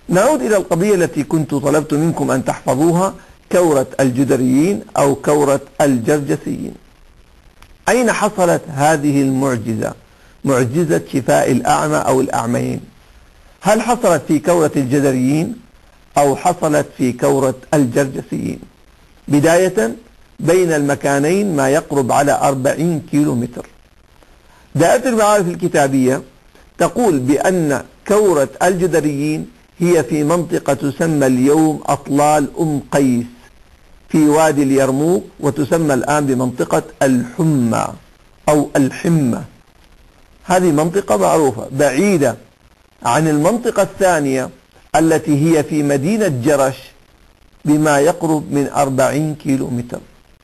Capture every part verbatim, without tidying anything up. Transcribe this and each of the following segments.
نعود إلى القضية التي كنت طلبت منكم أن تحفظوها، كورة الجدريين أو كورة الجرجسيين. أين حصلت هذه المعجزة، معجزة شفاء الأعمى أو الأعميين؟ هل حصلت في كورة الجدريين أو حصلت في كورة الجرجسيين؟ بداية، بين المكانين ما يقرب على أربعين كيلو متر. دائرة المعارف الكتابية تقول بأن كورة الجدريين هي في منطقة تسمى اليوم أطلال أم قيس في وادي اليرموك، وتسمى الآن بمنطقة الحمى أو الحمة. هذه منطقة معروفة بعيدة عن المنطقة الثانية التي هي في مدينة جرش بما يقرب من أربعين كيلو متر.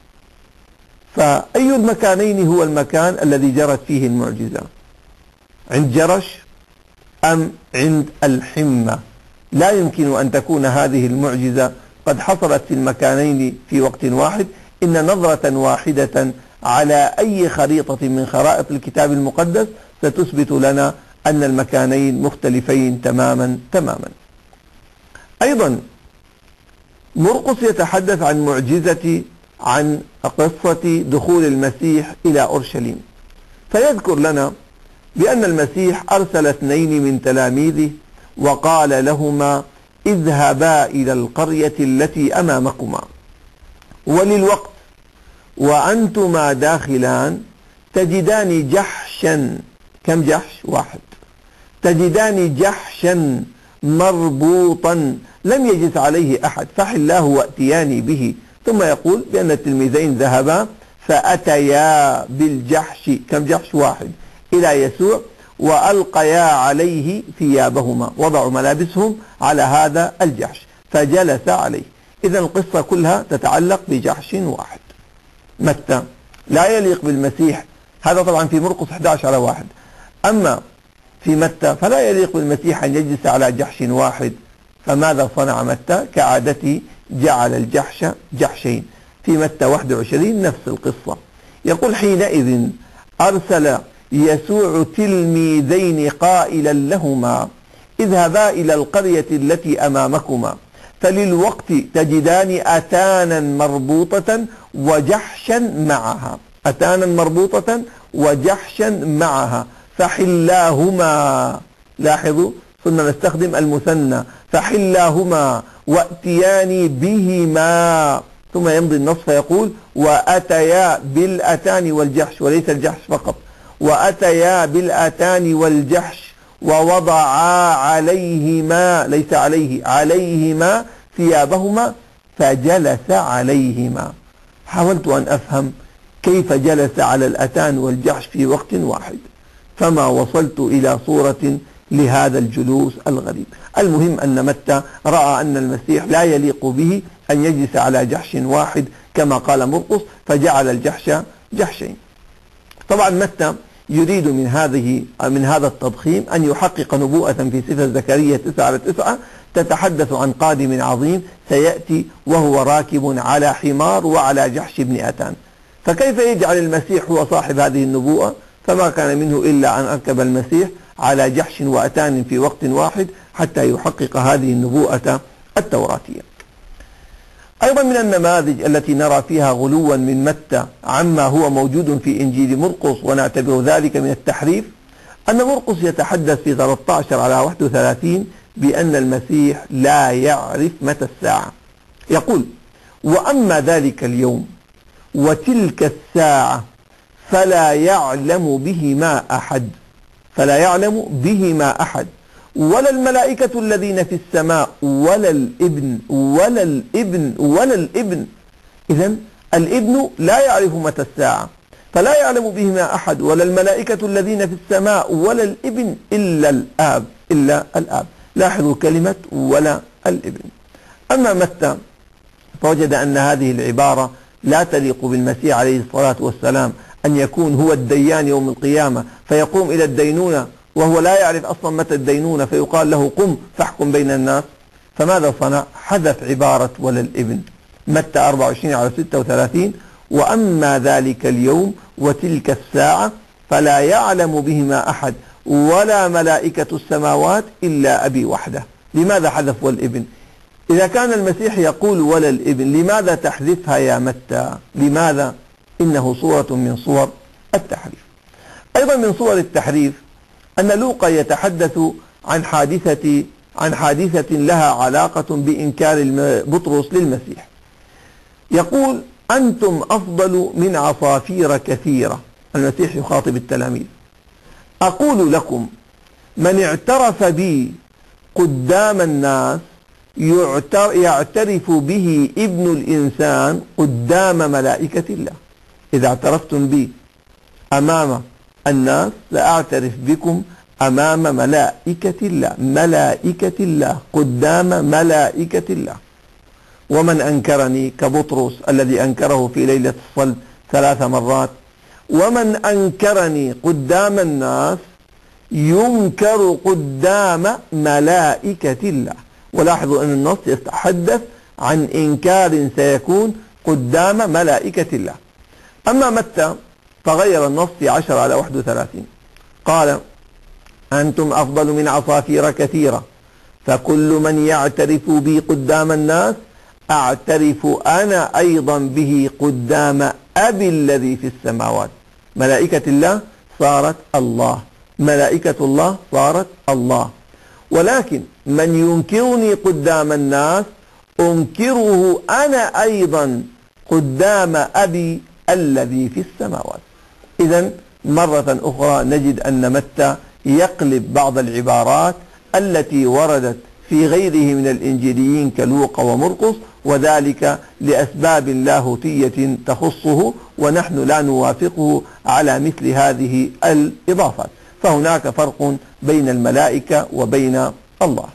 فأي المكانين هو المكان الذي جرت فيه المعجزة؟ عند جرش أم عند الحمة؟ لا يمكن أن تكون هذه المعجزة قد حصلت في المكانين في وقت واحد. إن نظرة واحدة على أي خريطة من خرائط الكتاب المقدس ستثبت لنا أن المكانين مختلفين تماما تماما. أيضا مرقس يتحدث عن معجزة عن قصة دخول المسيح إلى أورشليم، فيذكر لنا بأن المسيح أرسل اثنين من تلاميذه وقال لهما: اذهبا إلى القرية التي أمامكما، وللوقت وأنتما داخلان تجدان جحشا. كم جحش؟ واحد. تجدان جحشا مربوطا لم يجلس عليه أحد، فحلاه وأتياني به. ثم يقول بأن التلميذين ذهبا فأتيا بالجحش، كم جحش؟ واحد، إلى يسوع وألقيا عليه ثيابهما، وضعوا ملابسهم على هذا الجحش فجلس عليه. إذن القصة كلها تتعلق بجحش واحد. متى لا يليق بالمسيح، هذا طبعا في مرقس أحد عشر على واحد، أما في متى فلا يليق بالمسيح أن يجلس على جحش واحد. فماذا صنع متى؟ كعادته جعل الجحش جحشين. في متى واحد وعشرين نفس القصة، يقول: حينئذ أرسل يسوع تلميذين قائلا لهما: اذهبا إلى القرية التي أمامكما، فللوقت تجدان أتانا مربوطة وجحشا معها، أتانا مربوطة وجحشا معها، فحلاهما. لاحظوا، ثم نستخدم المثنى، فحلاهما وأتياني بهما. ثم يمضي النص فيقول: وأتيا بالأتان والجحش، وليس الجحش فقط، وأتيا بالأتان والجحش ووضعا عليهما، ليس عليه، عليهما ثيابهما فجلس عليهما. حاولت أن أفهم كيف جلس على الأتان والجحش في وقت واحد، فما وصلت إلى صورة لهذا الجلوس الغريب. المهم أن متى رأى أن المسيح لا يليق به أن يجلس على جحش واحد كما قال مرقس، فجعل الجحش جحشين. طبعا متى يريد من هذه من هذا التضخيم أن يحقق نبوءة في سفر زكريا تسعة على تسعة تتحدث عن قادم عظيم سيأتي وهو راكب على حمار وعلى جحش بن أتان. فكيف يجعل المسيح هو صاحب هذه النبوءة؟ فما كان منه إلا أن أركب المسيح على جحش وأتان في وقت واحد حتى يحقق هذه النبوءة التوراتية. أيضا من النماذج التي نرى فيها غلوا من متى عما هو موجود في إنجيل مرقس ونعتبر ذلك من التحريف، أن مرقس يتحدث في ثلاثة عشر على واحد وثلاثين بأن المسيح لا يعرف متى الساعة. يقول: وأما ذلك اليوم وتلك الساعة فلا يعلم بهما أحد، فلا يعلم بهما أحد، ولا الملائكة الذين في السماء ولا الابن ولا الابن ولا الابن. إذن الابن لا يعرف متى الساعة، فلا يعلم بهما أحد، ولا الملائكة الذين في السماء ولا الابن إلا الآب، إلا الآب. لاحظوا كلمة ولا الابن. أما متى فوجد أن هذه العبارة لا تليق بالمسيح عليه الصلاة والسلام، أن يكون هو الديان يوم القيامة فيقوم إلى الدينونة وهو لا يعرف أصلا متى الدينونة، فيقال له: قم فاحكم بين الناس. فماذا صنع؟ حذف عبارة ولا الابن. متى أربعة وعشرين على ستة وثلاثين: وأما ذلك اليوم وتلك الساعة فلا يعلم بهما أحد ولا ملائكة السماوات إلا أبي وحده. لماذا حذف والابن؟ إذا كان المسيح يقول ولا الابن، لماذا تحذفها يا متى؟ لماذا؟ إنه صورة من صور التحريف. أيضا من صور التحريف أن لوقا يتحدث عن حادثة عن حادثة لها علاقة بإنكار بطرس للمسيح. يقول: أنتم أفضل من عصافير كثيرة. المسيح يخاطب التلاميذ: أقول لكم من اعترف بي قدام الناس يعترف به ابن الإنسان قدام ملائكة الله. إذا اعترفتم بي أمام الناس سأعترف بكم أمام ملائكة الله، ملائكة الله، قدام ملائكة الله. ومن أنكرني كبطرس الذي أنكره في ليلة الصلب ثلاث مرات، ومن أنكرني قدام الناس ينكر قدام ملائكة الله. ولاحظوا أن النص يتحدث عن إنكار سيكون قدام ملائكة الله. أما متى فغير النص في عشرة على واحد وثلاثين، قال: أنتم أفضل من عصافير كثيرة، فكل من يعترف بي قدام الناس أعترف أنا أيضا به قدام أبي الذي في السماوات. ملائكة الله صارت الله، ملائكة الله صارت الله. ولكن من ينكرني قدام الناس أنكره أنا أيضا قدام أبي الذي في السماوات. إذن مرة أخرى نجد أن متى يقلب بعض العبارات التي وردت في غيره من الإنجيليين كلوقا ومرقس، وذلك لأسباب لاهوتية تخصه، ونحن لا نوافقه على مثل هذه الإضافات. فهناك فرق بين الملائكة وبين الله.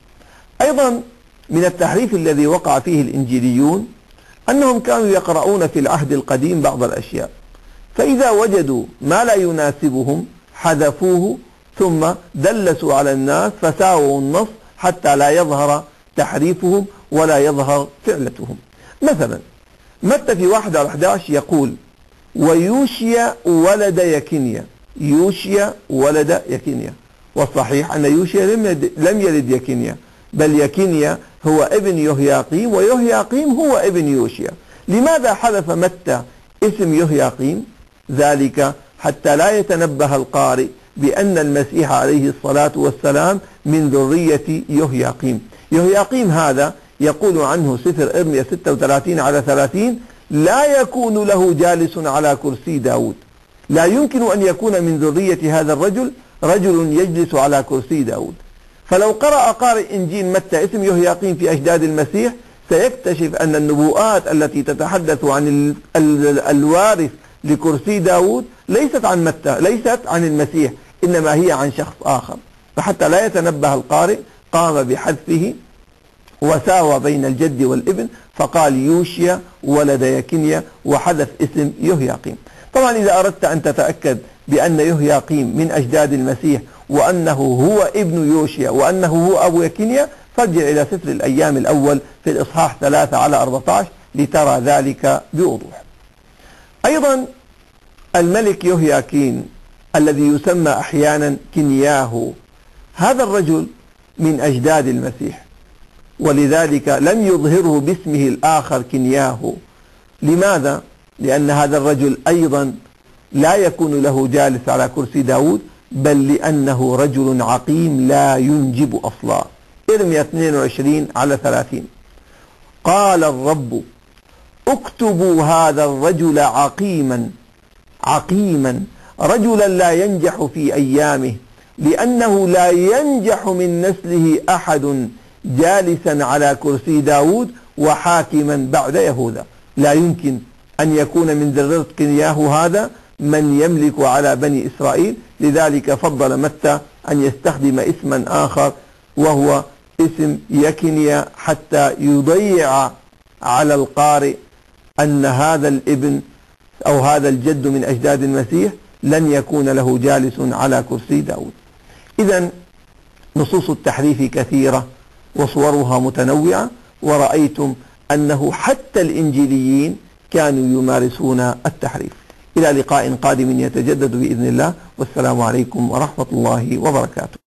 أيضا من التحريف الذي وقع فيه الإنجيليون أنهم كانوا يقرؤون في العهد القديم بعض الأشياء، فإذا وجدوا ما لا يناسبهم حذفوه ثم دلسوا على الناس فساووا النص حتى لا يظهر تحريفهم ولا يظهر فعلتهم. مثلا متى في واحد على أحد عشر يقول: ويوشيا ولد يكنيا. يوشيا ولد يكنيا، والصحيح أن يوشيا لم يلد يكنيا، بل يكنيا هو ابن يهياقيم، ويهياقيم هو ابن يوشيا. لماذا حذف متى اسم يهياقيم؟ ذلك حتى لا يتنبه القارئ بأن المسيح عليه الصلاة والسلام من ذرية يهياقيم. يهياقيم هذا يقول عنه سفر إرميا ستة وثلاثين على ثلاثين: لا يكون له جالس على كرسي داود. لا يمكن أن يكون من ذرية هذا الرجل رجل يجلس على كرسي داود. فلو قرأ قارئ إنجيل متى اسم يهياقيم في أجداد المسيح سيكتشف أن النبوءات التي تتحدث عن الوارث لكرسي داود ليست عن متى، ليست عن المسيح، إنما هي عن شخص آخر. فحتى لا يتنبه القارئ قام بحذفه وساوى بين الجد والابن، فقال يوشيا ولد يكنيا وحذف اسم يهياقيم. طبعا إذا أردت أن تتأكد بأن يهياقيم من أجداد المسيح وأنه هو ابن يوشيا وأنه هو أبو يكنيا فارجع إلى سفر الأيام الأول في الإصحاح ثلاثة على أربعة عشر لترى ذلك بوضوح. أيضا الملك يهياكين الذي يسمى أحيانا كنياهو، هذا الرجل من أجداد المسيح، ولذلك لم يظهره باسمه الآخر كنياهو. لماذا؟ لأن هذا الرجل أيضا لا يكون له جالس على كرسي داود، بل لأنه رجل عقيم لا ينجب أصلا. إرميا اثنين وعشرين على ثلاثين: قال الرب اكتبوا هذا الرجل عقيما عقيما رجلا لا ينجح في أيامه، لأنه لا ينجح من نسله أحد جالسا على كرسي داود وحاكما بعد يهوذا. لا يمكن أن يكون من ذرية كنياهو هذا من يملك على بني إسرائيل. لذلك فضل متى أن يستخدم اسما آخر وهو اسم يكنيا حتى يضيع على القارئ أن هذا الابن أو هذا الجد من أجداد المسيح لن يكون له جالس على كرسي داود. إذن نصوص التحريف كثيرة وصورها متنوعة، ورأيتم أنه حتى الإنجيليين كانوا يمارسون التحريف. إلى لقاء قادم يتجدد بإذن الله، والسلام عليكم ورحمة الله وبركاته.